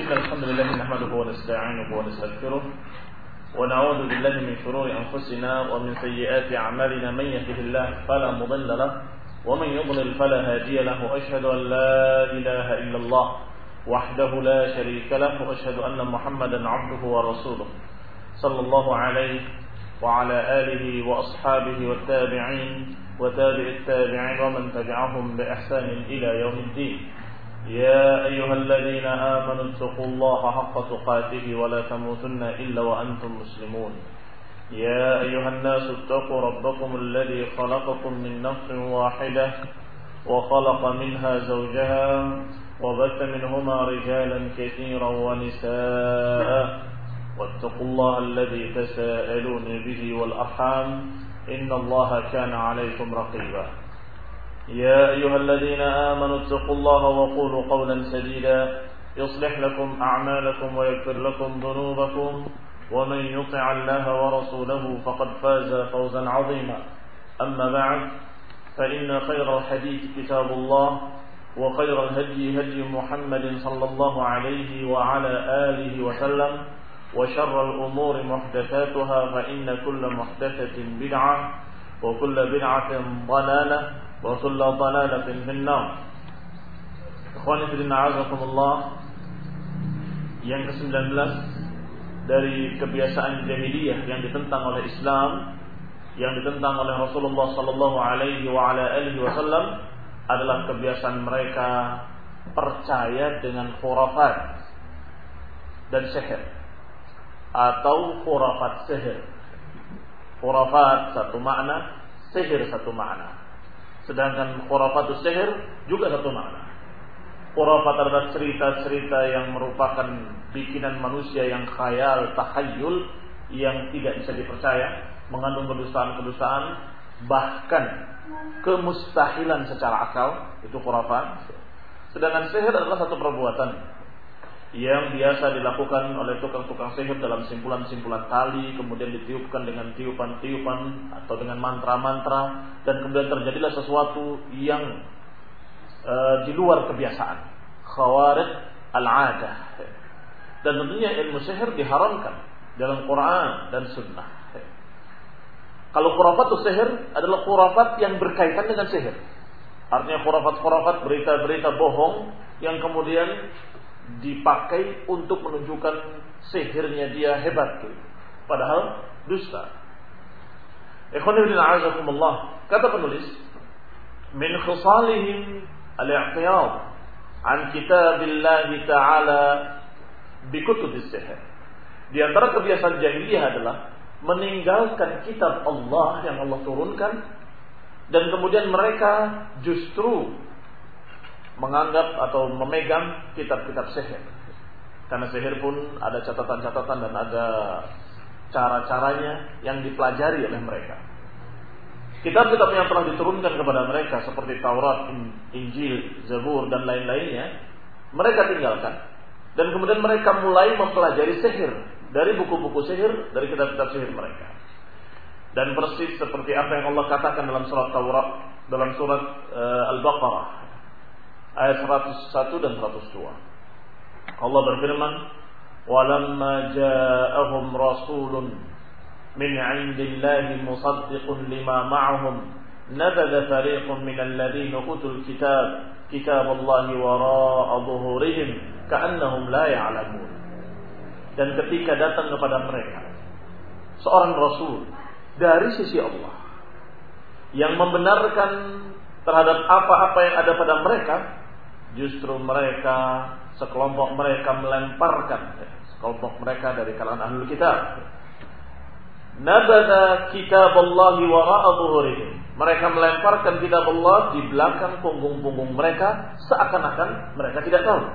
إن الحمد لله نحمده ونستعينه ونستغفره ونعوذ بالله من شرور أنفسنا ومن سيئات أعمالنا من يهده الله فلا مضل له ومن يضلل فلا هادي له وأشهد أن لا إله إلا الله وحده لا شريك له وأشهد أن محمدا عبده ورسوله صلى الله عليه وعلى آله وأصحابه والتابعين وتابع التابعين ومن تبعهم بإحسان إلى يوم الدين. يا أيها الذين آمنوا اتقوا الله حق تقاته ولا تموتن إلا وأنتم مسلمون. يا أيها الناس اتقوا ربكم الذي خلقكم من نفس واحدة وخلق منها زوجها وبث منهما رجالا كثيرا ونساء واتقوا الله الذي تساءلون به والأرحام إن الله كان عليكم رقيبا. يا أيها الذين آمنوا اتقوا الله وقولوا قولا سديدا يصلح لكم أعمالكم ويغفر لكم ذنوبكم ومن يطع الله ورسوله فقد فاز فوزا عظيما. أما بعد فإن خير الحديث كتاب الله وخير الهدي هدي محمد صلى الله عليه وعلى آله وسلم وشر الأمور محدثاتها فإن كل محدثة بدعة وكل بدعة ضلالة وكل ضلالة في النار. Ikhwani fillah azakumullah, yang ke-19 dari kebiasaan jahiliyah yang ditentang oleh Islam, yang ditentang oleh Rasulullah sallallahu alaihi wa ala alihi wasallam adalah kebiasaan mereka percaya dengan khurafat dan sihir atau khurafat sihir. Khurafat satu makna, sihir satu makna. Sedangkan khurafatus sihir juga satu makna. Khurafat adalah cerita-cerita yang merupakan bikinan manusia yang khayal, takhayul, yang tidak bisa dipercaya, mengandung kedustaan-kedustaan, bahkan kemustahilan secara akal, itu khurafat. Sedangkan sihir adalah satu perbuatan yang biasa dilakukan oleh tukang-tukang sihir dalam simpulan-simpulan tali, kemudian ditiupkan dengan tiupan-tiupan atau dengan mantra-mantra, dan kemudian terjadilah sesuatu yang di luar kebiasaan, khawarij al-'adah. Dan tentunya ilmu sihir diharamkan dalam Quran dan Sunnah. Kalau khurafatus sihir adalah khurafat yang berkaitan dengan sihir, artinya khurafat-khurafat, berita-berita bohong yang kemudian dipakai untuk menunjukkan sihirnya dia hebat, padahal dusta. Ikhwani fillah a'azakumullah, kata penulis, min khisalihim al-i'tiyad an kitabillah ta'ala bi kutubis sihir. Di antara kebiasaan jahiliyah adalah meninggalkan kitab Allah yang Allah turunkan, dan kemudian mereka justru menganggap atau memegang kitab-kitab sihir. Karena sihir pun ada catatan-catatan dan ada cara-caranya yang dipelajari oleh mereka. Kitab-kitab yang telah diturunkan kepada mereka seperti Taurat, Injil, Zabur dan lain-lainnya mereka tinggalkan, dan kemudian mereka mulai mempelajari sihir dari buku-buku sihir, dari kitab-kitab sihir mereka. Dan persis seperti apa yang Allah katakan dalam surat Taurat, dalam surat Al-Baqarah ayat 101 dan 102. Allah berfirman, "Walamma ja'ahum rasulun min 'indillahi musaddiqun lima ma'ahum nabadha fariqun minal ladzina utul kitaballahi wara'a dhuhurihim ka'annahum la ya'lamun." Dan ketika datang kepada mereka seorang rasul dari sisi Allah yang membenarkan terhadap apa-apa yang ada pada mereka, justru mereka, sekelompok mereka melemparkan, sekelompok mereka dari kalangan ahlul kitab, nabadha kitaballahi wara'a dhuhurihim, mereka melemparkan kitab Allah di belakang punggung-punggung mereka, seakan-akan mereka tidak tahu.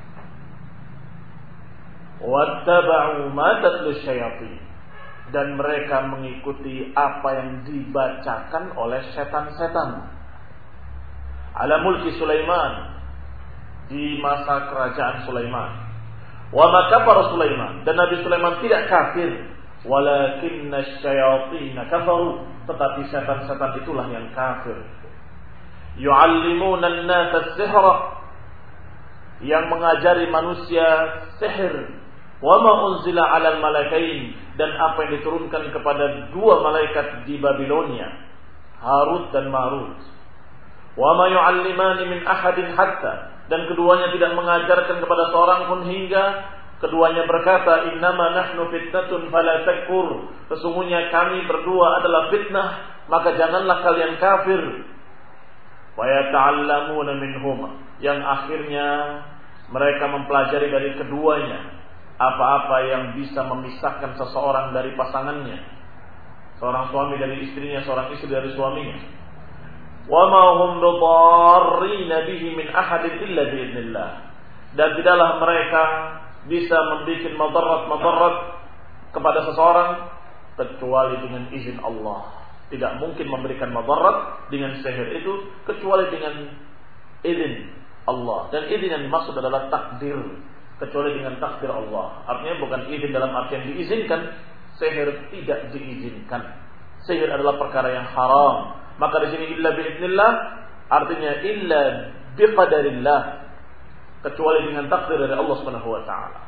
Wattaba'u ma tatlu syayatin, dan mereka mengikuti apa yang dibacakan oleh setan-setan ala mulki Sulaiman, di masa kerajaan Sulaiman. Wa ma kafara Sulaiman, dan Nabi Sulaiman tidak kafir, walakinna syayatin kafaru, tetapi setan-setan itulah yang kafir. Yu'allimuna an-nasa as-sihra, yang mengajari manusia sihir. Wa ma unzila 'alal malakain, dan apa yang diturunkan kepada dua malaikat di Babilonia, Harut dan Marut. Wa ma yu'allimani min ahadin hatta, dan keduanya tidak mengajarkan kepada seorang pun hingga keduanya berkata, innama nahnu fitnatun fala takfur, sesungguhnya kami berdua adalah fitnah, maka janganlah kalian kafir. Wa yata'allamuna minhuma, yang akhirnya mereka mempelajari dari keduanya apa-apa yang bisa memisahkan seseorang dari pasangannya, seorang suami dari istrinya, seorang istri dari suaminya. Wa ma hum bidarrina bihi min ahadin illa biidznillah, dan tidaklah mereka bisa membuat madarat kepada seseorang kecuali dengan izin Allah. Tidak mungkin memberikan madarat dengan sihir itu kecuali dengan izin Allah. Dan izin yang dimaksud adalah takdir, kecuali dengan takdir Allah. Artinya bukan izin dalam artian diizinkan. Sihir tidak diizinkan. Sihir adalah perkara yang haram. Maka di sini illa biidznillah artinya illa biqadarillah, kecuali dengan takdir dari Allah Subhanahu wa taala.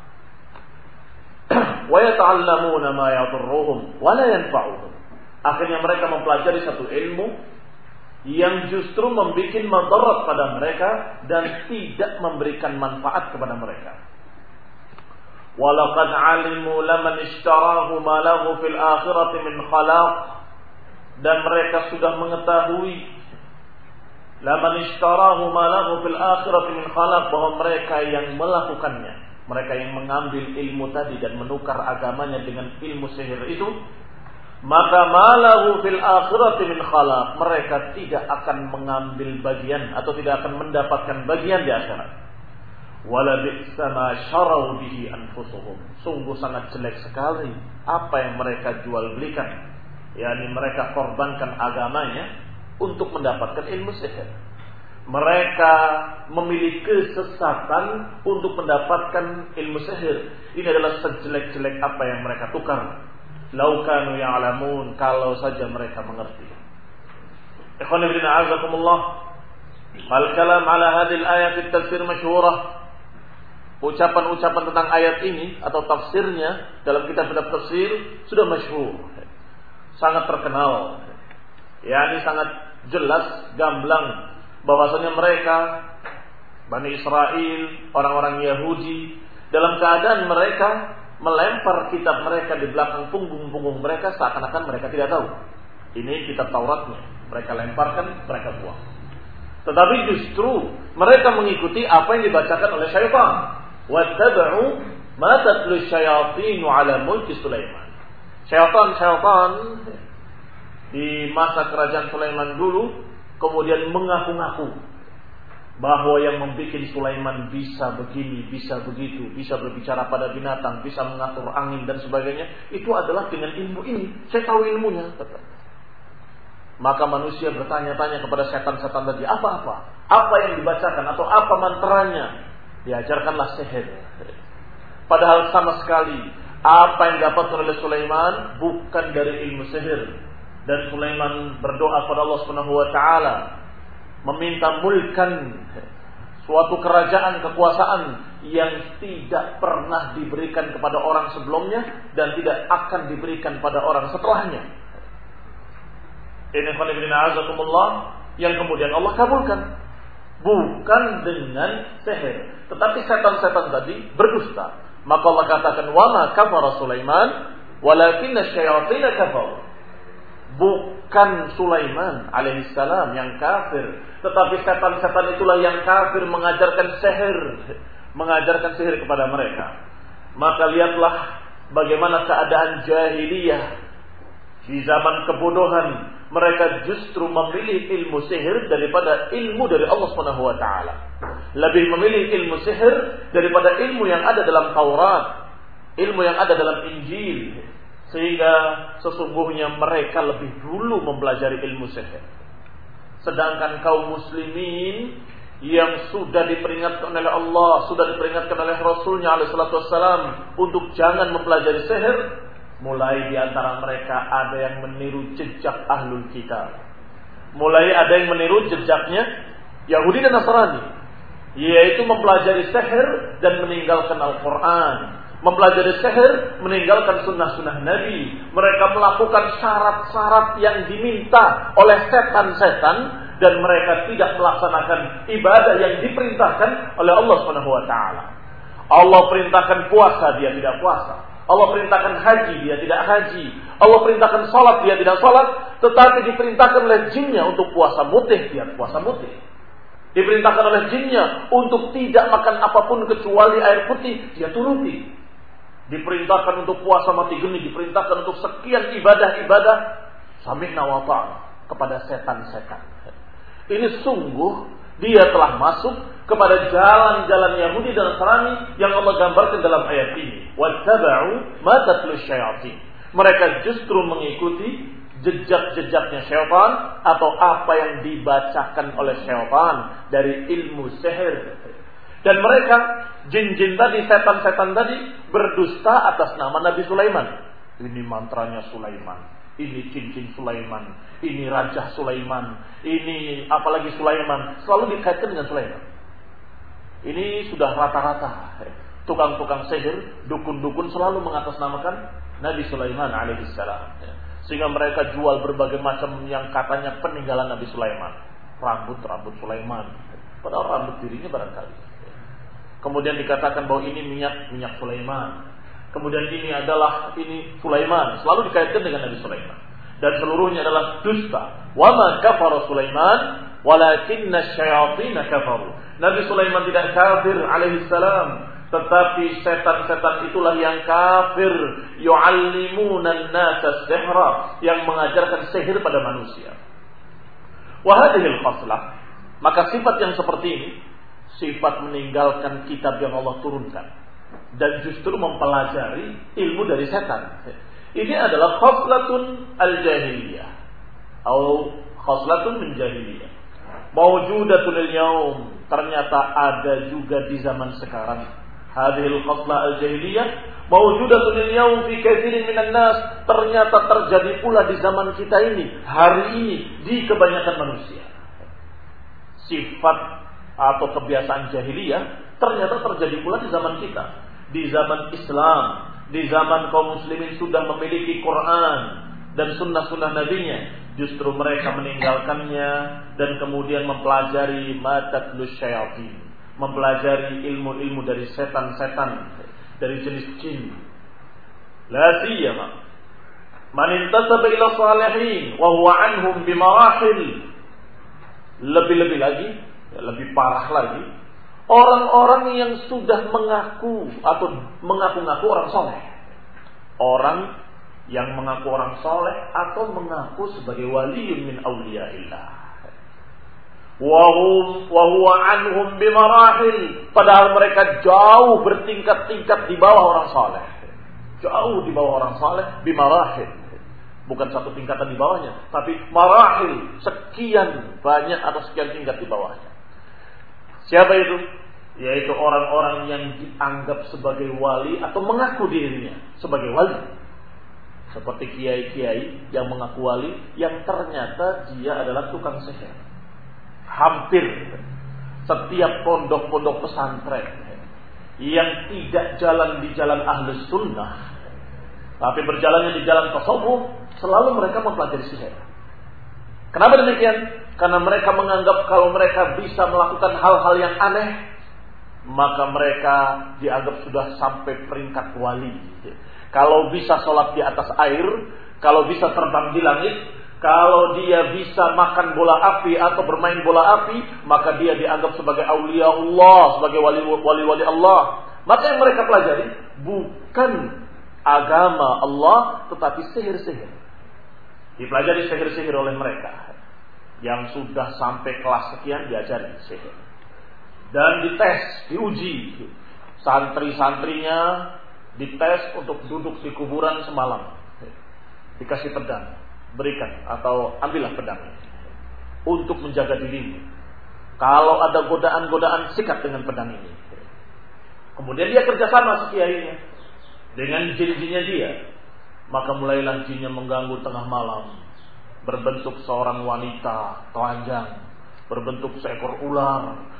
Wa yata'allamuna ma yadurruhum wa la yanfa'uhum. Akhirnya mereka mempelajari satu ilmu yang justru membuat madarat pada mereka dan tidak memberikan manfaat kepada mereka. Walaqad 'alimu laman ishtarahu ma lahu fil akhirati min khalaq, dan mereka sudah mengetahui laman ishtarahu ma lahu fil akhirati min khalaq, bahwa mereka yang melakukannya, mereka yang mengambil ilmu tadi dan menukar agamanya dengan ilmu sihir itu, maka malahu fil akhirati min khalaq, mereka tidak akan mengambil bagian atau tidak akan mendapatkan bagian di akhirat. Wala bi'sa ma syarau bihi anfusuhum, sungguh sangat jelek sekali apa yang mereka jual belikan, yakni mereka korbankan agamanya untuk mendapatkan ilmu sihir. Mereka memilih kesesatan untuk mendapatkan ilmu sihir. Ini adalah sejelek-jelek apa yang mereka tukar. Lau kanu ya'lamun, kalau saja mereka mengerti. Ikhwan fillah a'azakumullah. Al kalam ala hadhihi al-ayat fi tafsir masyhurah. Ucapan-ucapan tentang ayat ini atau tafsirnya dalam kitab-kitab tafsir sudah masyhur. Sangat terkenal. yakni sangat jelas gamblang bahwasanya mereka Bani Israel, orang-orang Yahudi, dalam keadaan mereka melempar kitab mereka di belakang punggung-punggung mereka seakan-akan mereka tidak tahu. Ini kitab Tauratnya, mereka lemparkan, mereka buang. Tetapi justru mereka mengikuti apa yang dibacakan oleh syaitan. Wattaba'u ma tatlu syayatinu ala mulki Sulaiman. Syaitan di masa kerajaan Sulaiman dulu kemudian mengaku-ngaku bahwa yang membuat Sulaiman bisa begini, bisa begitu, bisa berbicara pada binatang, bisa mengatur angin dan sebagainya, itu adalah dengan ilmu ini. Saya tahu ilmunya. Maka manusia bertanya-tanya kepada setan-setan tadi, apa yang dibacakan atau apa mantranya? Diajarkanlah sihir. Padahal sama sekali apa yang didapatkan oleh Sulaiman bukan dari ilmu sihir. Dan Sulaiman berdoa kepada Allah Subhanahu wa taala, meminta mulkan, suatu kerajaan, kekuasaan yang tidak pernah diberikan kepada orang sebelumnya dan tidak akan diberikan pada orang setelahnya. Ini khonibina azakumullah yang kemudian Allah kabulkan. Bukan dengan sihir, tetapi setan-setan tadi berdusta. Maka Allah katakan, wa ma kafara Sulaiman walakinna syayatina kafaru. Bukan Sulaiman alaihissalam yang kafir, tetapi setan-setan itulah yang kafir, mengajarkan sihir kepada mereka. Maka lihatlah bagaimana keadaan jahiliyah di zaman kebodohan. Mereka justru memilih ilmu sihir daripada ilmu dari Allah Subhanahu wa taala. Lebih memilih ilmu sihir daripada ilmu yang ada dalam Taurat, ilmu yang ada dalam Injil. Sehingga sesungguhnya mereka lebih dulu mempelajari ilmu sihir. Sedangkan kaum muslimin yang sudah diperingatkan oleh Allah, sudah diperingatkan oleh Rasulnya alaihi salatu wassalam untuk jangan mempelajari sihir, mulai di antara mereka ada yang meniru jejak ahlul kitab. Mulai ada yang meniru jejaknya Yahudi dan Nasrani yaitu mempelajari sihir dan meninggalkan Al-Quran, mempelajari sihir, meninggalkan sunnah-sunnah Nabi. Mereka melakukan syarat-syarat yang diminta oleh setan-setan dan mereka tidak melaksanakan ibadah yang diperintahkan oleh Allah Subhanahu wa taala. Allah perintahkan puasa, dia tidak puasa. Allah perintahkan haji, dia tidak haji. Allah perintahkan salat, dia tidak salat, tetapi diperintahkan oleh jinnya untuk puasa mutih, dia puasa mutih. Diperintahkan oleh jinnya untuk tidak makan apapun kecuali air putih, dia turuti. Diperintahkan untuk puasa mati geni, diperintahkan untuk sekian ibadah-ibadah, sami'na wa ta'na kepada setan-setan. Ini sungguh dia telah masuk kepada jalan-jalan Yahudi dan Nasrani yang Allah gambarkan dalam ayat ini. Wattaba'u ma tatlu syayatin. Mereka justru mengikuti jejak-jejaknya syaitan atau apa yang dibacakan oleh syaitan dari ilmu sihir. Dan mereka, jin-jin tadi, setan-setan tadi berdusta atas nama Nabi Sulaiman. Ini mantranya Sulaiman, ini cincin Sulaiman, ini Raja Sulaiman, ini apalagi Sulaiman, selalu dikaitkan dengan Sulaiman. Ini sudah rata-rata. Tukang-tukang sihir, dukun-dukun selalu mengatasnamakan Nabi Sulaiman alaihissalam. Sehingga mereka jual berbagai macam yang katanya peninggalan Nabi Sulaiman. Rambut-rambut Sulaiman. Padahal rambut dirinya barangkali. Kemudian dikatakan bahwa ini minyak Sulaiman. Kemudian ini Sulaiman. Selalu dikaitkan dengan Nabi Sulaiman. Dan seluruhnya adalah dusta. Wa ma kafara Sulaiman walakinna syayatina kafaru. Nabi Sulaiman tidak kafir alaihissalam. Tetapi setan-setan itulah yang kafir. Yu'allimunan nasa sihra, yang mengajarkan sihir pada manusia. Wahadihil khaslah, maka sifat yang seperti ini, sifat meninggalkan kitab yang Allah turunkan dan justru mempelajari ilmu dari setan. Ini adalah khaslatun al-jahiliyah atau khaslatun min jahiliyah. Mawjudatun al-yaum, ternyata ada juga di zaman sekarang. Hadhil khaslah al-jahiliyah mawjudatun al-yawm fi katsirin minan nas, ternyata terjadi pula di zaman kita ini, hari ini, di kebanyakan manusia. Sifat atau kebiasaan jahiliyah ternyata terjadi pula di zaman kita, di zaman Islam, di zaman kaum muslimin sudah memiliki Quran dan sunnah-sunnah nabinya, justru mereka meninggalkannya dan kemudian mempelajari matatlus syayatin, mempelajari ilmu-ilmu dari setan-setan, dari jenis jin. La siyama man intasaba ila salihin wa huwa anhum bimarahil. Lebih-lebih lagi, lebih parah lagi, orang-orang yang sudah mengaku atau mengaku-ngaku orang soleh. Orang yang mengaku orang soleh atau mengaku sebagai waliyun min awliyaillah. Wa huwa anhum bimarahil, padahal mereka jauh bertingkat-tingkat di bawah orang saleh. Jauh di bawah orang saleh, bimarahil. Bukan satu tingkatan di bawahnya, tapi marahil, sekian banyak atau sekian tingkat di bawahnya. Siapa itu? Yaitu orang-orang yang dianggap sebagai wali atau mengaku dirinya sebagai wali. Seperti kiai-kiai yang mengaku wali yang ternyata dia adalah tukang sihir. Hampir setiap pondok-pondok pesantren yang tidak jalan di jalan Ahlus Sunnah, tapi berjalannya di jalan tasawuf, selalu mereka mempelajari sihir. Kenapa demikian? Karena mereka menganggap kalau mereka bisa melakukan hal-hal yang aneh, maka mereka dianggap sudah sampai peringkat wali. Kalau bisa sholat di atas air, kalau bisa terbang di langit, kalau dia bisa makan bola api atau bermain bola api, maka dia dianggap sebagai aulia Allah, sebagai wali-wali Allah. Maka yang mereka pelajari bukan agama Allah, tetapi sihir-sihir. Dipelajari sihir-sihir oleh mereka. Yang sudah sampai kelas sekian diajari sihir. Dan dites, diuji. Santri-santrinya dites untuk duduk di kuburan semalam. Dikasih pedang. Berikan atau ambillah pedangnya untuk menjaga dirimu. Kalau ada godaan-godaan, sikat dengan pedang ini. Kemudian dia kerjasama si kiainya dengan jin-jinnya dia. Maka mulailah jinnya mengganggu tengah malam, berbentuk seorang wanita telanjang, berbentuk seekor ular,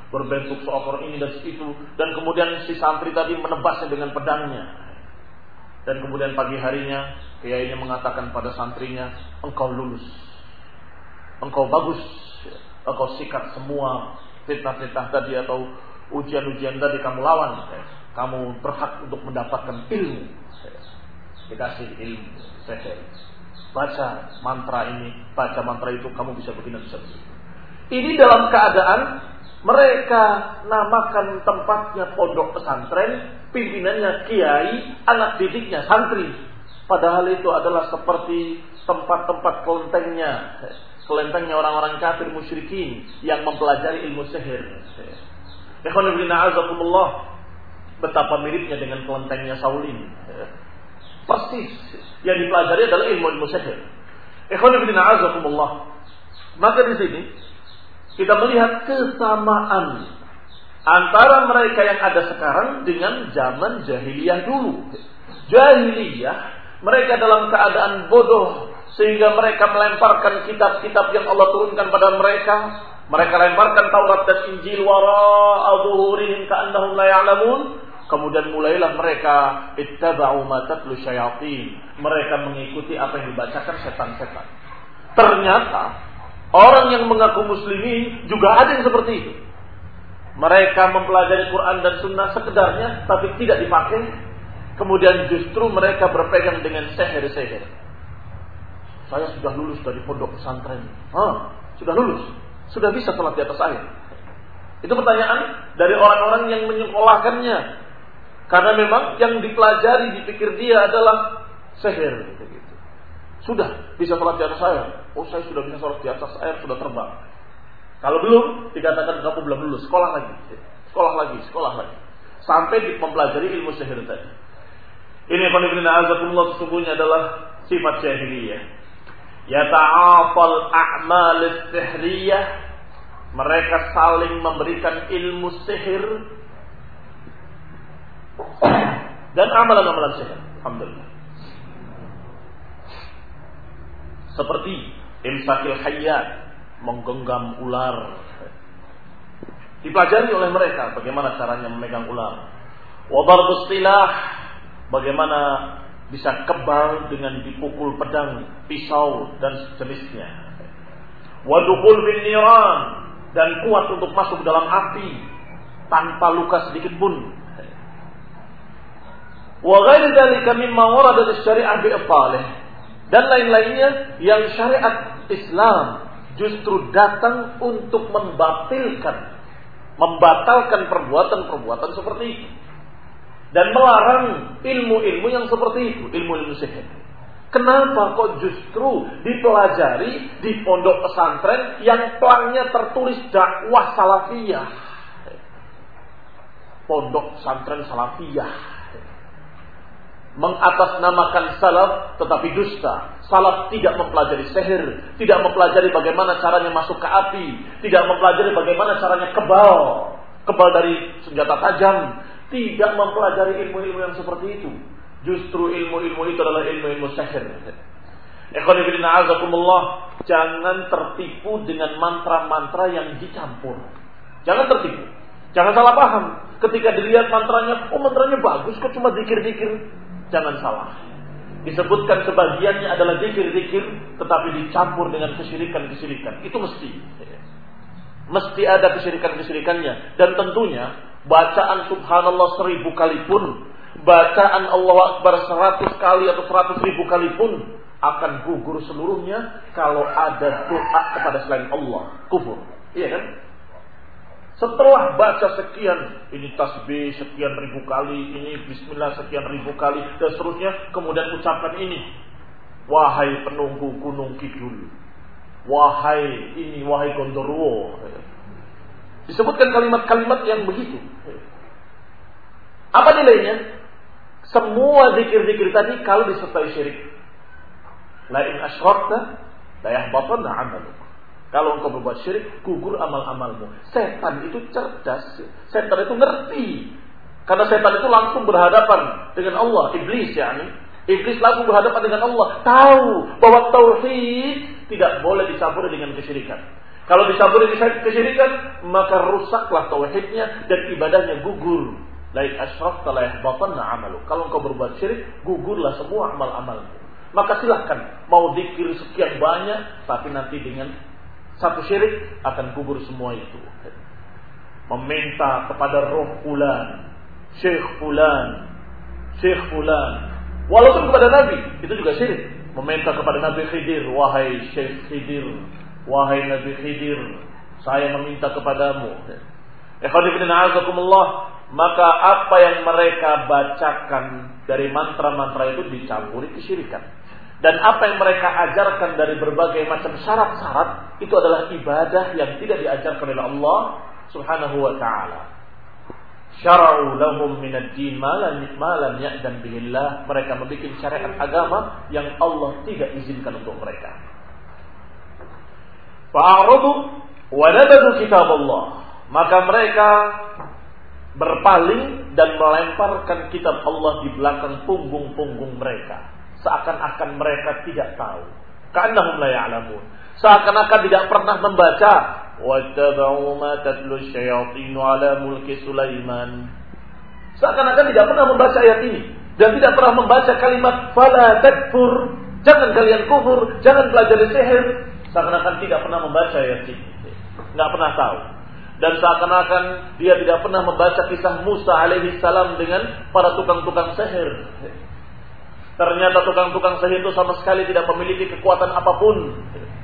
berbentuk seekor ini dan itu, dan kemudian si santri tadi menebasnya dengan pedangnya. Dan kemudian pagi harinya kiainya mengatakan pada santrinya, engkau lulus, engkau bagus, engkau sikat semua fitnah-fitnah tadi atau ujian-ujian tadi kamu lawan, kamu berhak untuk mendapatkan ilmu. Dikasih ilmu sihir. Baca mantra ini, baca mantra itu, kamu bisa begini, bisa begitu. Ini dalam keadaan mereka namakan tempatnya pondok pesantren, pimpinannya kiai, anak didiknya santri. Padahal itu adalah seperti tempat-tempat kelentengnya orang-orang kafir musyrikin yang mempelajari ilmu sihir. Ikhwan fillah azakumullah, betapa miripnya dengan kelentengnya Shaolin. Persis yang dipelajari adalah ilmu sihir. Ikhwan fillah azakumullah. Maka di sini kita melihat kesamaan antara mereka yang ada sekarang dengan zaman jahiliyah dulu. Jahiliyah, mereka dalam keadaan bodoh sehingga mereka melemparkan kitab-kitab yang Allah turunkan pada mereka. Mereka lemparkan Taurat dan Injil wara'a dhuhurihim ka'annahum la ya'lamun. Kemudian mulailah mereka ittaba'u ma tatlu syayatin. Mereka mengikuti apa yang dibacakan setan-setan. Ternyata orang yang mengaku muslimin juga ada yang seperti itu. Mereka mempelajari Quran dan Sunnah sekedarnya, tapi tidak dipakai. Kemudian justru mereka berpegang dengan sihir-sihir. Saya sudah lulus dari pondok pesantren. Sudah lulus, sudah bisa sholat di atas air. Itu pertanyaan dari orang-orang yang menyekolahkannya. Karena memang yang dipelajari, dipikir dia adalah sihir. Sudah bisa sholat di atas air. Saya sudah bisa sholat di atas air, sudah terbang. Kalau belum, dikatakan kamu belum lulus. Sekolah lagi. Sampai mempelajari ilmu sihir tadi. Ini qanifina azakumullah, sesungguhnya adalah sifat jahiliyah. Yata'afal a'mal sihriyah. Mereka saling memberikan ilmu sihir dan amalan-amalan sihir. Alhamdulillah. Seperti imsakil hayyat, menggenggam ular. Dipelajari oleh mereka bagaimana caranya memegang ular. Wa darbus silah, bagaimana bisa kebal dengan dipukul pedang, pisau dan sejenisnya. Wa dukhul bin niran, dan kuat untuk masuk dalam api tanpa luka sedikit pun. Wa ghairi dzalika mimma warada asy-syari'ah bi ibtalih, dan lain-lainnya yang syariat Islam justru datang untuk membatalkan perbuatan-perbuatan seperti itu dan melarang ilmu-ilmu yang seperti itu, ilmu-ilmu sihir. Kenapa kok justru dipelajari di pondok pesantren yang pelangnya tertulis dakwah salafiyah? Pondok pesantren salafiyah mengatasnamakan salaf tetapi dusta. Salaf tidak mempelajari sihir, tidak mempelajari bagaimana caranya masuk ke api, tidak mempelajari bagaimana caranya kebal dari senjata tajam, tidak mempelajari ilmu-ilmu yang seperti itu. Justru ilmu-ilmu itu adalah ilmu-ilmu sihir. Ikhwan fillah azakumullah, jangan tertipu dengan mantra-mantra yang dicampur. Jangan tertipu. Jangan salah paham. Ketika dilihat mantranya, mantranya bagus kok cuma zikir-zikir. Jangan salah. Disebutkan sebagiannya adalah zikir-zikir, tetapi dicampur dengan kesyirikan-kesyirikan. Itu mesti ada kesyirikan-kesyirikannya. Dan tentunya bacaan subhanallah 1000 kali pun, bacaan Allahu Akbar 100 kali atau 100.000 kali pun akan gugur seluruhnya kalau ada doa kepada selain Allah. Kufur. Iya kan? Setelah baca sekian, ini tasbih sekian ribu kali, ini bismillah sekian ribu kali, dan seterusnya, kemudian ucapkan ini. Wahai penunggu gunung kidul, wahai ini, wahai Gondoruo. Disebutkan kalimat-kalimat yang begitu. Apa nilainya? Semua zikir-zikir tadi kalau disertai syirik. La in asyrakta la yahbatanna 'amaluka. Kalau engkau berbuat syirik, gugur amal-amalmu. Setan itu cerdas. Setan itu ngerti. Karena setan itu langsung berhadapan dengan Allah. Iblis Iblis langsung berhadapan dengan Allah. Tahu bahwa tauhid tidak boleh dicampur dengan kesyirikan. Kalau dicampuri kesyirikan, maka rusaklah tauhidnya dan ibadahnya gugur. Lain asyrakta la yahbatanna 'amalu. Kalau engkau berbuat syirik, gugurlah semua amal-amalmu. Maka silahkan mau zikir sekian banyak, tapi nanti dengan satu syirik akan gugur semua itu. Meminta kepada roh fulan, syekh fulan, walaupun kepada Nabi itu juga syirik. Meminta kepada Nabi Khidir, wahai Syekh Khidir, wahai Nabi Khidir, saya meminta kepadamu. Maka apa yang mereka bacakan dari mantra-mantra itu dicampuri kesyirikan. Dan apa yang mereka ajarkan dari berbagai macam syarat-syarat itu adalah ibadah yang tidak diajarkan oleh Allah Subhanahu wa ta'ala. Syara'u lahum minad din ma lam ya'dan bihillah. Mereka membuat syariat agama yang Allah tidak izinkan untuk mereka. Fa'aradu wa nabadu kitab Allah. Maka mereka berpaling dan melemparkan kitab Allah di belakang punggung-punggung mereka. Seakan-akan mereka tidak tahu. Ka'annahum la ya'lamun. Seakan-akan tidak pernah membaca. وَاتَّبَعُوا مَا تَتْلُو الشَّيَاطِينُ عَلَى مُلْكِ سُلَيْمَانَ. Seakan-akan tidak pernah membaca ayat ini dan tidak pernah membaca kalimat fala takfur, jangan kalian kufur, jangan belajar sihir. Seakan-akan tidak pernah membaca ayat ini, tidak pernah tahu. Dan seakan-akan dia tidak pernah membaca kisah Musa alaihi salam dengan para tukang-tukang sihir. Ternyata tukang-tukang sihir itu sama sekali tidak memiliki kekuatan apapun.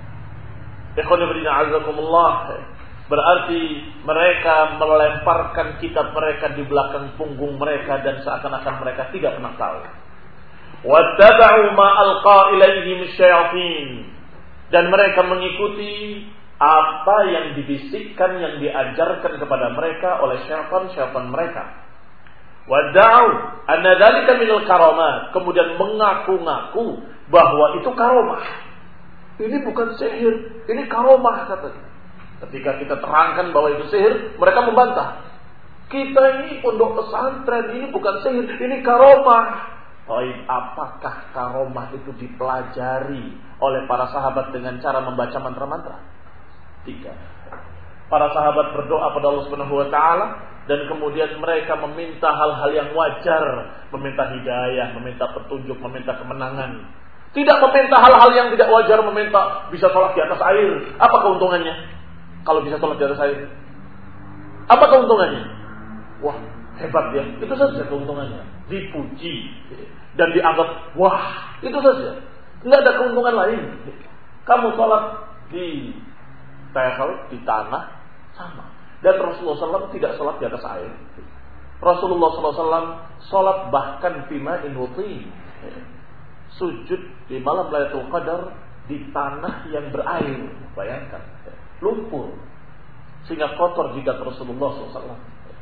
Berarti mereka melemparkan kitab mereka di belakang punggung mereka dan seakan-akan mereka tidak pernah tahu. Wattaba'u ma alqa ilaihim syayatin. Dan mereka mengikuti apa yang dibisikkan, yang diajarkan kepada mereka oleh syaitan mereka. Wadda'u anna dzalika minal karamat. Kemudian mengaku-ngaku bahwa itu karomah. Ini bukan sihir, ini karomah katanya. Ketika kita terangkan bahwa itu sihir, mereka membantah. Kita ini pondok pesantren, ini bukan sihir, ini karomah. Apakah karomah itu dipelajari oleh para sahabat dengan cara membaca mantra-mantra? Tidak. Para sahabat berdoa pada Allah Subhanahu wa ta'ala dan kemudian mereka meminta hal-hal yang wajar, meminta hidayah, meminta petunjuk, meminta kemenangan. Tidak meminta hal-hal yang tidak wajar, meminta bisa sholat di atas air. Apa keuntungannya? Kalau bisa sholat di atas air, apa keuntungannya? Wah, hebat dia. Itu saja keuntungannya. Dipuji dan dianggap wah, itu saja. Tidak ada keuntungan lain. Kamu sholat di tehel, di tanah, sama. Dan Rasulullah SAW tidak sholat di atas air. Rasulullah SAW sholat bahkan bima'in wutin. Sujud di malam Lailatul Qadar di tanah yang berair. Bayangkan, lumpur sehingga kotor jidat Rasulullah SAW.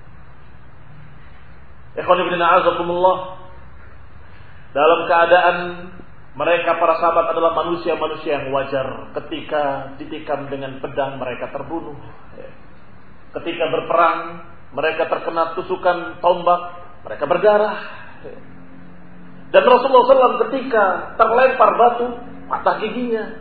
Ikhwan ibn a'azakumullah, dalam keadaan mereka para sahabat adalah manusia-manusia yang wajar. Ketika ditikam dengan pedang mereka terbunuh. Ketika berperang mereka terkena tusukan tombak, mereka berdarah. Dan Rasulullah SAW ketika terlempar batu, patah giginya.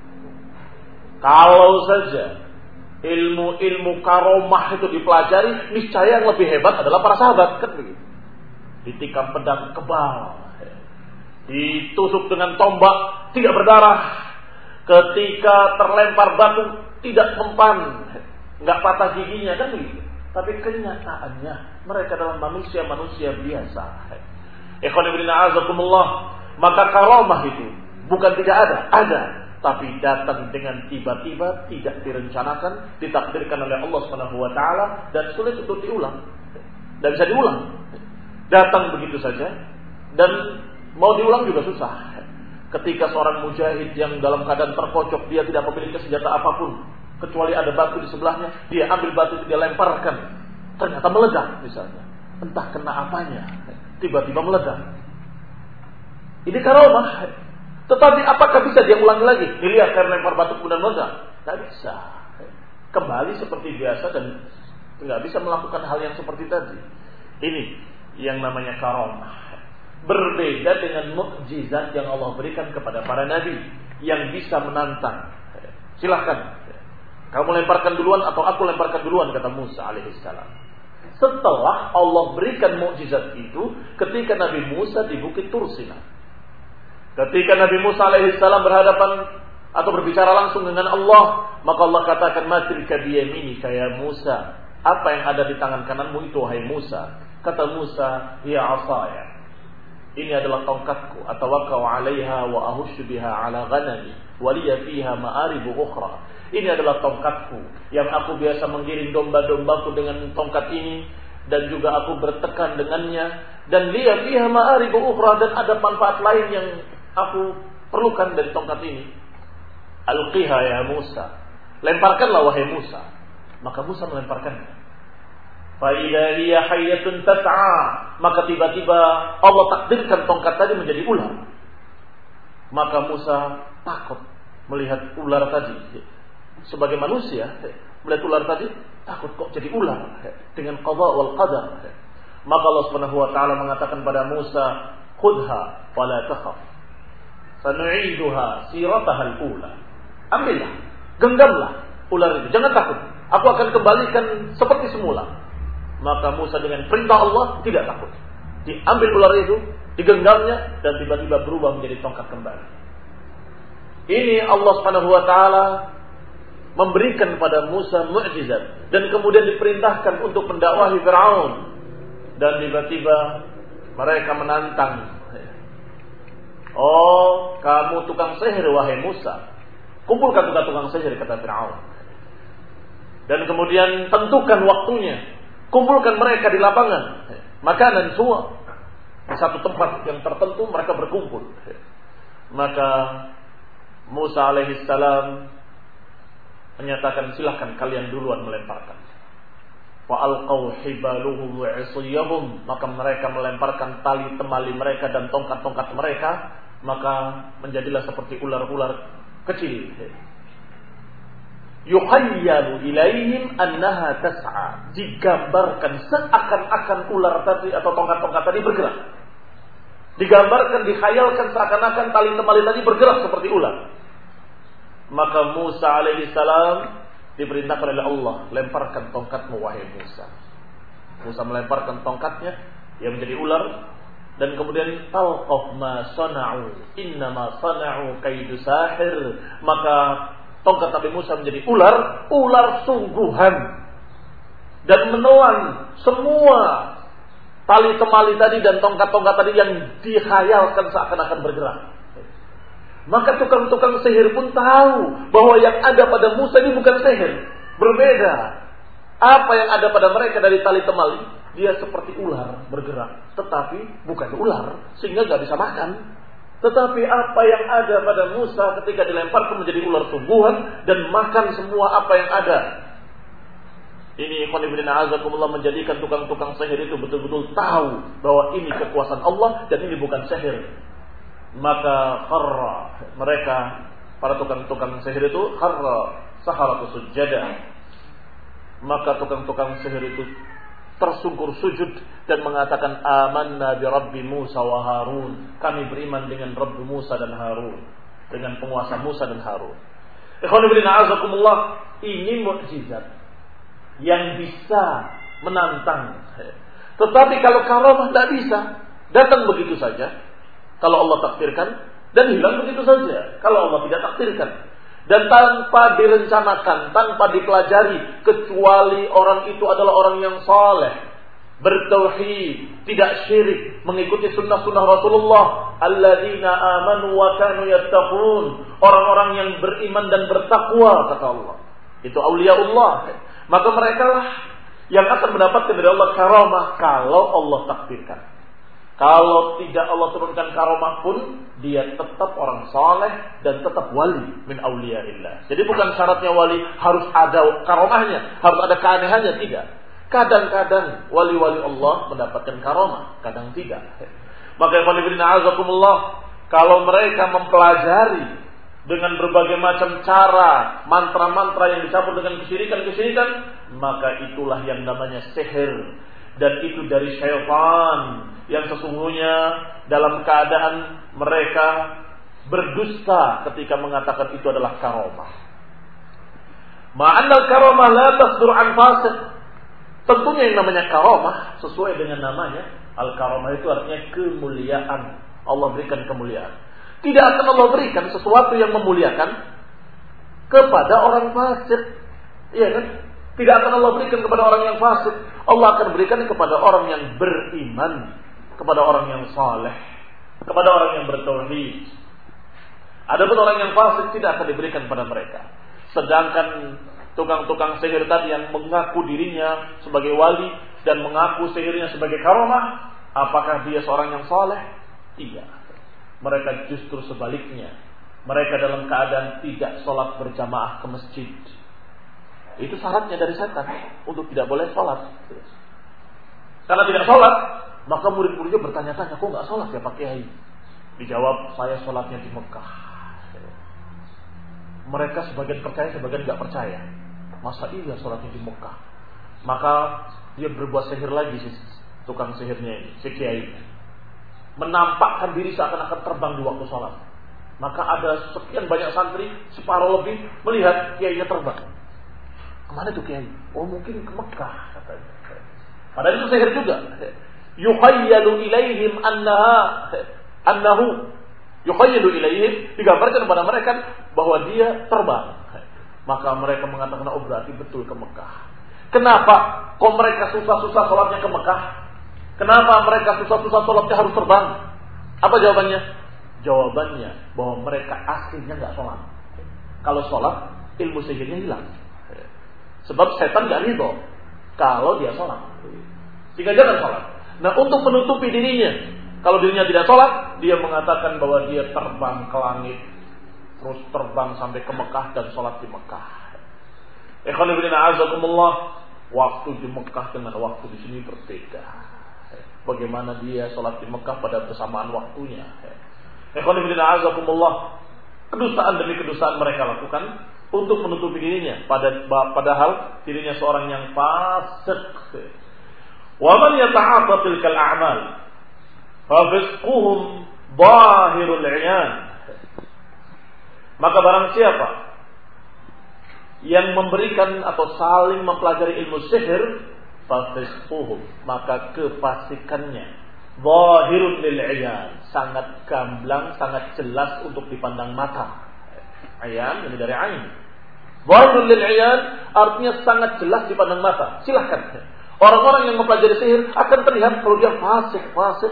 Kalau saja ilmu karomah itu dipelajari, niscaya yang lebih hebat adalah para sahabat, kan begitu. Ditikam pedang kebal, ditusuk dengan tombak, tidak berdarah. Ketika terlempar batu, tidak mempan, nggak patah giginya, kan begitu. Tapi kenyataannya mereka adalah manusia-manusia biasa. Ikhwan ibn a'azakumullah, maka karomah itu bukan tidak ada, tapi datang dengan tiba-tiba, tidak direncanakan, ditakdirkan oleh Allah Subhanahu wa taala dan sulit untuk diulang. Dan bisa diulang. Datang begitu saja dan mau diulang juga susah. Ketika seorang mujahid yang dalam keadaan terpojok, dia tidak memiliki senjata apapun kecuali ada batu di sebelahnya, dia ambil batu itu dia lemparkan. Ternyata meledak misalnya. Entah kena apanya. Tiba-tiba meledak. Ini karomah. Tetapi apakah bisa dia ulangi lagi? Dilihat karena lempar batu kemudian meledak? Tidak bisa. Kembali seperti biasa dan tidak bisa melakukan hal yang seperti tadi. Ini yang namanya karomah. Berbeda dengan mukjizat yang Allah berikan kepada para nabi yang bisa menantang. Silahkan. Kamu lemparkan duluan atau aku lemparkan duluan, kata Musa alaihissalam. Setelah Allah berikan mukjizat itu ketika Nabi Musa di Bukit Tur Sina. Ketika Nabi Musa alaihissalam berhadapan atau berbicara langsung dengan Allah, maka Allah katakan, "Matilka biyaminika ya Musa." Apa yang ada di tangan kananmu itu, wahai Musa? Kata Musa, "Ya asaya." Ini adalah tongkatku, atawakkau 'alaiha wa ahushu biha 'ala ghanami wa liya fiha ma'aribu ukhra. Ini adalah tongkatku yang aku biasa menggiring domba-dombaku dengan tongkat ini, dan juga aku bertekan dengannya, dan liya fiha ma'aribu ukhra, dan ada manfaat lain yang aku perlukan dari tongkat ini. Alqiha ya Musa. Lemparkanlah wahai Musa. Maka Musa melemparkannya. Fa idza hiya hayyatun tas'a. Maka tiba-tiba Allah takdirkan tongkat tadi menjadi ular. Maka Musa takut melihat ular tadi. Sebagai manusia, melihat ular tadi takut kok jadi ular dengan qada wal qadar. Maka Allah Subhanahu wa taala mengatakan pada Musa, "Khudha wa la takhaf. Sanu'iduha sirataha al-ula." Ambillah, genggamlah ular itu, jangan takut. Aku akan kembalikan seperti semula. Maka Musa dengan perintah Allah tidak takut. Diambil ular itu, digenggamnya, dan tiba-tiba berubah menjadi tongkat kembali. Ini Allah Subhanahu wa taala memberikan kepada Musa mukjizat, dan kemudian diperintahkan untuk mendakwahi Firaun. Dan tiba-tiba mereka menantang. "Oh, kamu tukang sihir wahai Musa. Kumpulkan tukang sihir," kata Firaun. Dan kemudian tentukan waktunya. Kumpulkan mereka di lapangan. Makanan semua. Di satu tempat yang tertentu mereka berkumpul. Maka Musa alaihissalam menyatakan, "Silahkan kalian duluan melemparkan." Wa alqaw hibaluhum wa 'isiyahum. Maka mereka melemparkan tali temali mereka dan tongkat-tongkat mereka. Maka menjadilah seperti ular-ular kecil. Yukhayyalu ilaihim annaha tas'a. Digambarkan seakan-akan ular tadi atau tongkat-tongkat tadi bergerak. Digambarkan, dikhayalkan seakan-akan tali temali tadi bergerak seperti ular. Maka Musa alaihissalam diperintahkan oleh Allah, "Lemparkan tongkatmu wahai Musa." Musa melemparkan tongkatnya yang menjadi ular, dan kemudian talqaf ma sana'u innama sana'u kaidu sahir. Maka tongkat Nabi Musa menjadi ular sungguhan, dan menelan semua tali temali tadi dan tongkat-tongkat tadi yang dikhayalkan seakan-akan bergerak. Maka tukang-tukang sihir pun tahu bahwa yang ada pada Musa ini bukan sihir, berbeda. Apa yang ada pada mereka dari tali temali, dia seperti ular bergerak, tetapi bukan ular, sehingga gak bisa makan. Tetapi apa yang ada pada Musa ketika dilemparkan menjadi ular sungguhan dan makan semua apa yang ada. Ini ikhwan fillah azakumullah, menjadikan tukang-tukang sihir itu betul-betul tahu bahwa ini kekuasaan Allah dan ini bukan sihir. Maka kharra, mereka para tukang-tukang sihir itu kharra saharatu sujada. Maka tukang-tukang sihir itu tersungkur sujud dan mengatakan, "Amanna bi Rabbi Musa wa Harun." Kami beriman dengan Rabb Musa dan Harun, dengan penguasa Musa dan Harun. Ikhwan fillah azakumullah, ini mukjizat yang bisa menantang. Tetapi kalau karamah tidak bisa, datang begitu saja kalau Allah takdirkan, dan hilang begitu saja kalau Allah tidak takdirkan. Dan tanpa direncanakan, tanpa dipelajari, kecuali orang itu adalah orang yang saleh, bertauhid, tidak syirik, mengikuti sunnah-sunnah Rasulullah. Alladzina amanu wa kanu yattaqun. Orang-orang yang beriman dan bertakwa, kata Allah. Itu auliaullah. Maka mereka lah yang akan mendapatkan dari Allah karamah kalau Allah takdirkan. Kalau tidak Allah turunkan karamah pun, dia tetap orang saleh dan tetap wali min auliyaillah. Jadi bukan syaratnya wali harus ada karamahnya, harus ada keanehannya, tidak. Kadang-kadang wali-wali Allah mendapatkan karamah, kadang tidak. Maka azakumullah, kalau mereka mempelajari dengan berbagai macam cara, mantra-mantra yang dicampur dengan kesyirikan-kesyirikan, maka itulah yang namanya sihir. Dan itu dari syaitan yang sesungguhnya dalam keadaan mereka berdusta ketika mengatakan itu adalah karamah. Ma'annal karamah la tasdur an fasik. Tentunya yang namanya karamah sesuai dengan namanya. Al-karamah itu artinya kemuliaan. Allah berikan kemuliaan. Tidak akan Allah berikan sesuatu yang memuliakan kepada orang fasik. Iya kan? Tidak akan Allah berikan kepada orang yang fasik. Allah akan berikan kepada orang yang beriman, kepada orang yang saleh, kepada orang yang bertauhid. Adapun orang yang fasik tidak akan diberikan kepada mereka. Sedangkan tukang-tukang sihir tadi yang mengaku dirinya sebagai wali dan mengaku sihirnya sebagai karamah, apakah dia seorang yang saleh? Tidak. Mereka justru sebaliknya. Mereka dalam keadaan tidak sholat berjamaah ke masjid. Itu syaratnya dari setan untuk tidak boleh sholat. Karena tidak sholat, maka murid-muridnya bertanya-tanya, kok nggak sholat ya Pak Kiai? Dijawab, saya sholatnya di Mekah. Mereka sebagian percaya, sebagian nggak percaya. Masa iya sholatnya di Mekah? Maka dia berbuat sihir lagi, tukang sihirnya ini, si kiai, menampakkan diri seakan-akan terbang di waktu sholat. Maka ada sekian banyak santri, separuh lebih melihat kiainya terbang. Kemana tuh kiai? Oh mungkin ke Mekah katanya. Padahal itu sihir juga. Yukhayyalu ilaihim annahu yukhayyalu ilaihim, digambarkan kepada mereka bahwa dia terbang. Maka mereka mengatakan, oh berarti betul ke Mekah. Kenapa kok mereka susah-susah sholatnya ke Mekah? Kenapa mereka susah-susah sholatnya harus terbang? Apa jawabannya? Jawabannya bahwa mereka aslinya nggak sholat. Kalau sholat, ilmu sihirnya hilang. Sebab setan nggak ridho kalau dia sholat. Sehingga jangan sholat. Nah, untuk menutupi dirinya, kalau dirinya tidak sholat, dia mengatakan bahwa dia terbang ke langit, terus terbang sampai ke Mekah dan sholat di Mekah. Ikhwan fillah a'azakumullah, waktu di Mekah dengan waktu di sini berbeda. Bagaimana dia sholat di Mekah pada bersamaan waktunya. Ikhwan fillah a'azakumullah, kedustaan demi kedustaan mereka lakukan untuk menutupi dirinya, padahal dirinya seorang yang fasik. Wa man yata'atta tilkal a'mal fafisquhum zahirul 'iyan. Maka barang siapa yang memberikan atau saling mempelajari ilmu sihir, fafisquhum, maka kefasikannya zahirul lil 'iyan, sangat gamblang, sangat jelas untuk dipandang mata. Ayan, ini dari ain. Zahirul lil 'iyan artinya sangat jelas dipandang mata. Silahkan. Orang-orang yang mempelajari sihir akan terlihat kalau dia fasik.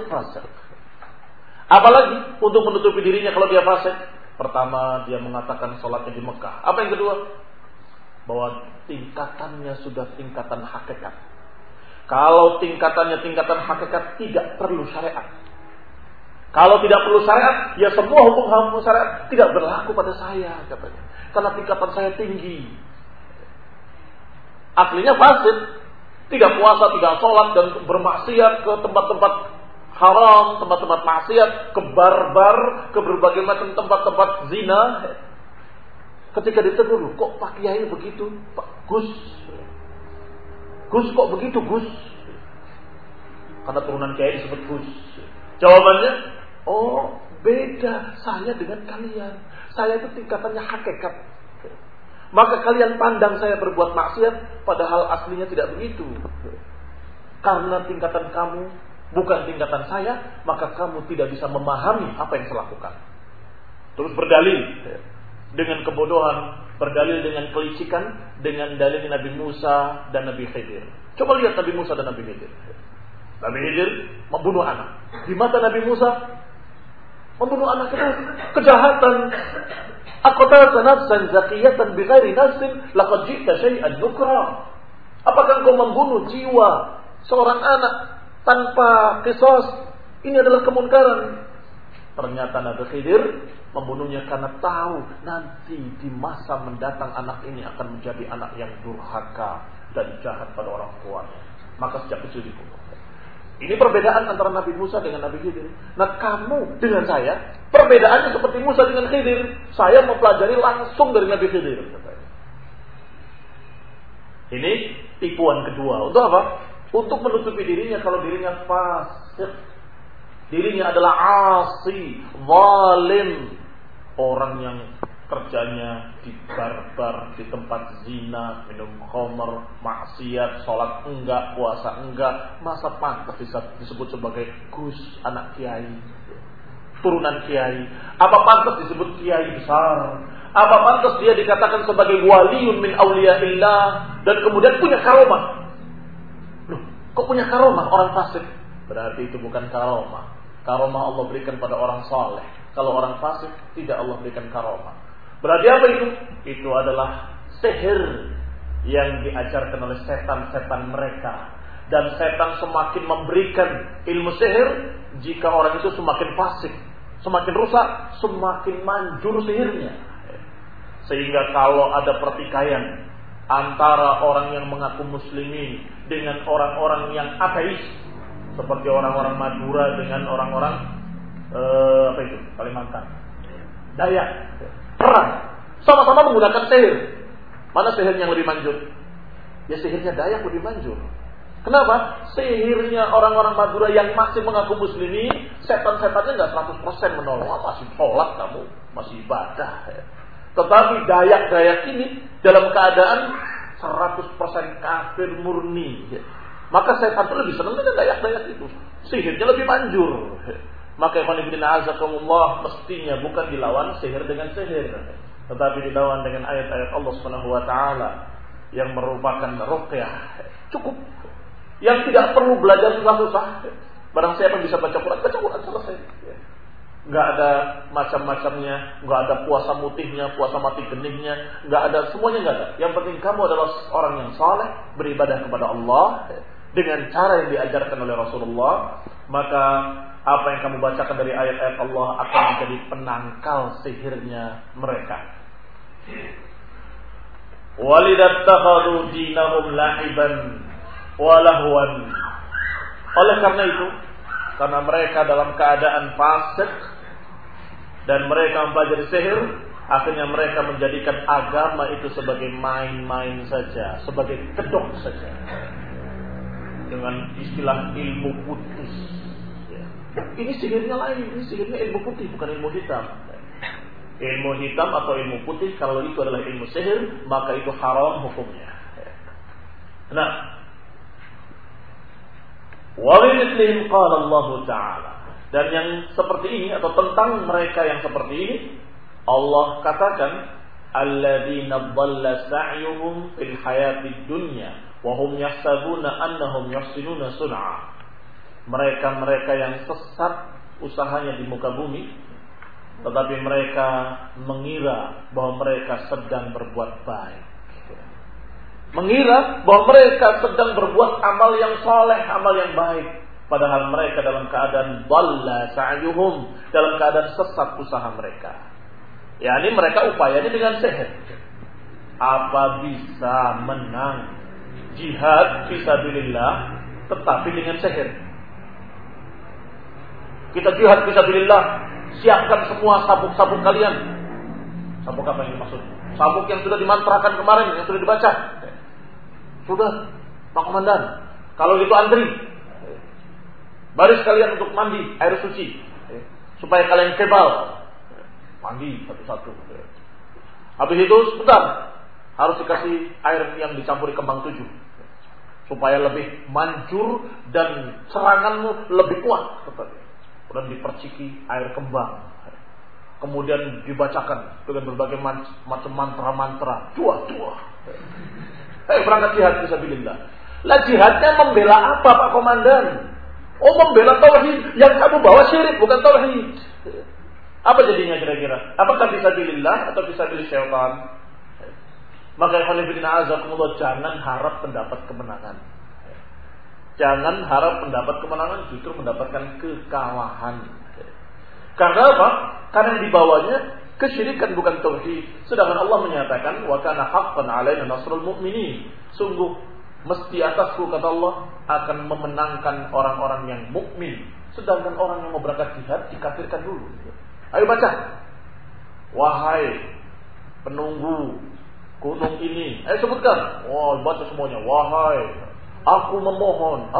Apalagi untuk menutupi dirinya kalau dia fasik. Pertama, dia mengatakan sholatnya di Mekah. Apa yang kedua? Bahwa tingkatannya sudah tingkatan hakikat. Kalau tingkatannya tingkatan hakikat, tidak perlu syariat. Kalau tidak perlu syariat, ya semua hukum syariat tidak berlaku pada saya, katanya. Karena tingkatan saya tinggi. Aslinya fasik, tidak puasa, tidak sholat, dan bermaksiat ke tempat-tempat haram, tempat-tempat maksiat, ke bar-bar, ke berbagai macam tempat-tempat zina. Ketika ditegur, kok Pak Kiai begitu? Pak Gus kok begitu Gus? Karena turunan Kiai disebut Gus. Jawabannya, oh beda saya dengan kalian. Saya itu tingkatannya hakikat. Maka kalian pandang saya berbuat maksiat, padahal aslinya tidak begitu. Karena tingkatan kamu bukan tingkatan saya, maka kamu tidak bisa memahami apa yang saya lakukan. Terus berdalil dengan kebodohan, berdalil dengan kelicikan, dengan dalil Nabi Musa dan Nabi Khidir. Coba lihat Nabi Musa dan Nabi Khidir. Nabi Khidir membunuh anak. Di mata Nabi Musa, membunuh anak itu kejahatan. Aqtalta nafsan zakiyatan bighairi nafsin laqad ji'ta syai'an nukra. Apakah engkau membunuh jiwa seorang anak tanpa qisas? Ini adalah kemunkaran. Ternyata Nabi Khidir membunuhnya karena tahu nanti di masa mendatang anak ini akan menjadi anak yang durhaka dan jahat pada orang tuanya. Maka sejak kecil dibunuh. Ini perbedaan antara Nabi Musa dengan Nabi Khidir. Nah, kamu dengan saya, perbedaannya seperti Musa dengan Khidir. Saya mempelajari langsung dari Nabi Khidir. Ini tipuan kedua. Untuk apa? Untuk menutupi dirinya kalau dirinya fasik. Dirinya adalah asi, zalim. Orang yang kerjanya di bar-bar, di tempat zina, minum khamr, maksiat, sholat enggak, puasa enggak, masa pantas disebut sebagai Gus, anak kiai, turunan kiai? Apa pantas disebut kiai besar? Apa pantas dia dikatakan sebagai waliun min awliyaillah dan kemudian punya karomah? Loh, kok punya karomah orang fasik? Berarti itu bukan karomah. Karomah Allah berikan pada orang saleh. Kalau orang fasik tidak Allah berikan karomah. Berarti apa itu? Itu adalah sihir yang diajarkan oleh setan-setan mereka. Dan setan semakin memberikan ilmu sihir, jika orang itu semakin fasik, semakin rusak, semakin manjur sihirnya. Sehingga kalau ada pertikaian antara orang yang mengaku muslimin dengan orang-orang yang ateis, seperti orang-orang Madura dengan orang-orang Kalimantan, Dayak, perang, sama-sama menggunakan sihir. Mana sihirnya yang lebih manjur? Ya sihirnya Dayak lebih manjur. Kenapa? Sihirnya orang-orang Madura yang masih mengaku muslimin, setan-setannya nggak 100% menolong. Masih sholat kamu, masih ibadah. Tetapi Dayak-Dayak ini dalam keadaan 100% kafir murni. Maka setan itu lebih senang dengan Dayak-Dayak itu. Sihirnya lebih manjur. Maka ikhwan azakumullah, mestinya bukan dilawan sihir dengan sihir, tetapi dilawan dengan ayat-ayat Allah Subhanahu wa taala yang merupakan ruqyah. Cukup. Yang tidak perlu belajar susah-susah. Barang siapa bisa baca Quran selesai. Enggak ada macam-macamnya, enggak ada puasa mutihnya, puasa mati geningnya, enggak ada, semuanya enggak ada. Yang penting kamu adalah orang yang saleh, beribadah kepada Allah dengan cara yang diajarkan oleh Rasulullah, maka apa yang kamu bacakan dari ayat-ayat Allah akan menjadi penangkal sihirnya mereka. Walidattakhadhu dinahum la'iban wa lahwan. Oleh karena itu, karena mereka dalam keadaan fasik dan mereka mempelajari sihir, akhirnya mereka menjadikan agama itu sebagai main-main saja, sebagai kedok saja, dengan istilah ilmu putih. Ini sihirnya lain, ini sihirnya ilmu putih, bukan ilmu hitam. Ilmu hitam atau ilmu putih, kalau itu adalah ilmu sihir, maka itu haram hukumnya. Nah, وَلِمِثْلِهِمْ قَالَ اللَّهُ تَعَالَى. Dan yang seperti ini atau tentang mereka yang seperti ini, Allah katakan, الَّذِينَ ضَلَّ سَعْيُهُمْ فِي الْحَيَاةِ الدُّنْيَا وَهُمْ يَحْسَبُونَ أَنَّهُمْ يُحْسِنُونَ صُنْعًا. Mereka-mereka yang sesat usahanya di muka bumi, tetapi mereka mengira bahwa mereka sedang berbuat baik. Mengira bahwa mereka sedang berbuat amal yang saleh, amal yang baik, padahal mereka dalam keadaan dhalla sa'yuhum, dalam keadaan sesat usaha mereka. yakni mereka upayanya dengan sihir. Apa bisa menang jihad fisabilillah tetapi dengan sihir? Kita jihad fisabilillah, siapkan semua sabuk-sabuk kalian. Sabuk apa yang dimaksud? Sabuk yang sudah dimantrakan kemarin, yang sudah dibaca. Sudah, Pak Komandan. Kalau gitu antri. Baris kalian untuk mandi air suci, supaya kalian kebal. Mandi satu-satu. Habis itu sebentar, harus dikasih air yang dicampuri kembang 7, supaya lebih manjur dan seranganmu lebih kuat. Kemudian diperciki air kembang, kemudian dibacakan dengan berbagai macam mantra-mantra. Dua. Berangkat jihad fisabilillah. Lah jihadnya membela apa Pak Komandan? Oh, membela tauhid. Yang kamu bawa syirik bukan tauhid. Apa jadinya kira-kira? Apakah fisabilillah atau fisabilil syaitan? Maka ikhwan fillah azakumullah, jangan harap mendapat kemenangan. Jangan harap mendapat kemenangan, justru mendapatkan kekalahan. Karena apa? Karena yang dibawanya kesyirikan bukan tauhid. Sedangkan Allah menyatakan wa kana haqqan 'alaina nasrul mu'minin. Sungguh mesti atasku, kata Allah, akan memenangkan orang-orang yang mukmin. Sedangkan orang yang mau berangkat jihad dikafirkan dulu. Ayo baca. Wahai penunggu gunung ini, ayo sebutkan. Wah, baca semuanya. Wahai, aku memohon.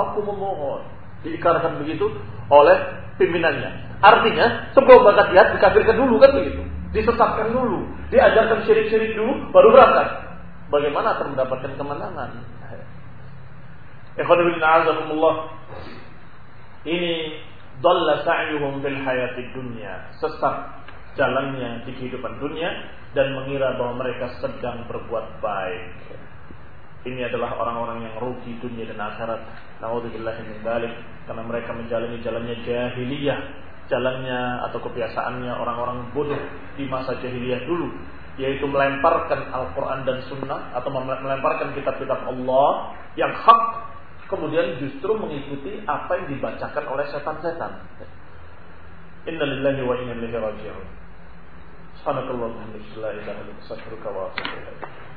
Diikarkan begitu oleh pimpinannya. Artinya sebelum berangkat jihad dikafirkan dulu, kan begitu. Disesatkan dulu, diajarkan syirik-syirik dulu, baru berangkat. Bagaimana akan mendapatkan kemenangan? Ikhwan fillah azakumullah. Ini dhalla sa'yuhum fil hayatid dunya, sesat jalannya di kehidupan dunia dan mengira bahwa mereka sedang berbuat baik. Ini adalah orang-orang yang rugi dunia dan akhirat. Na'udzubillahi min dzalik, karena mereka menjalani jalannya jahiliyah, jalannya atau kebiasaannya orang-orang bodoh di masa jahiliyah dulu, yaitu melemparkan Al-Quran dan Sunnah atau melemparkan kitab-kitab Allah yang hak, kemudian justru mengikuti apa yang dibacakan oleh setan-setan. Inna lillahi wa inna ilaihi raji'un. Subhanakallahumma wa bihamdika, la ilaha illa anta, astaghfiruka wa atubu ilaik.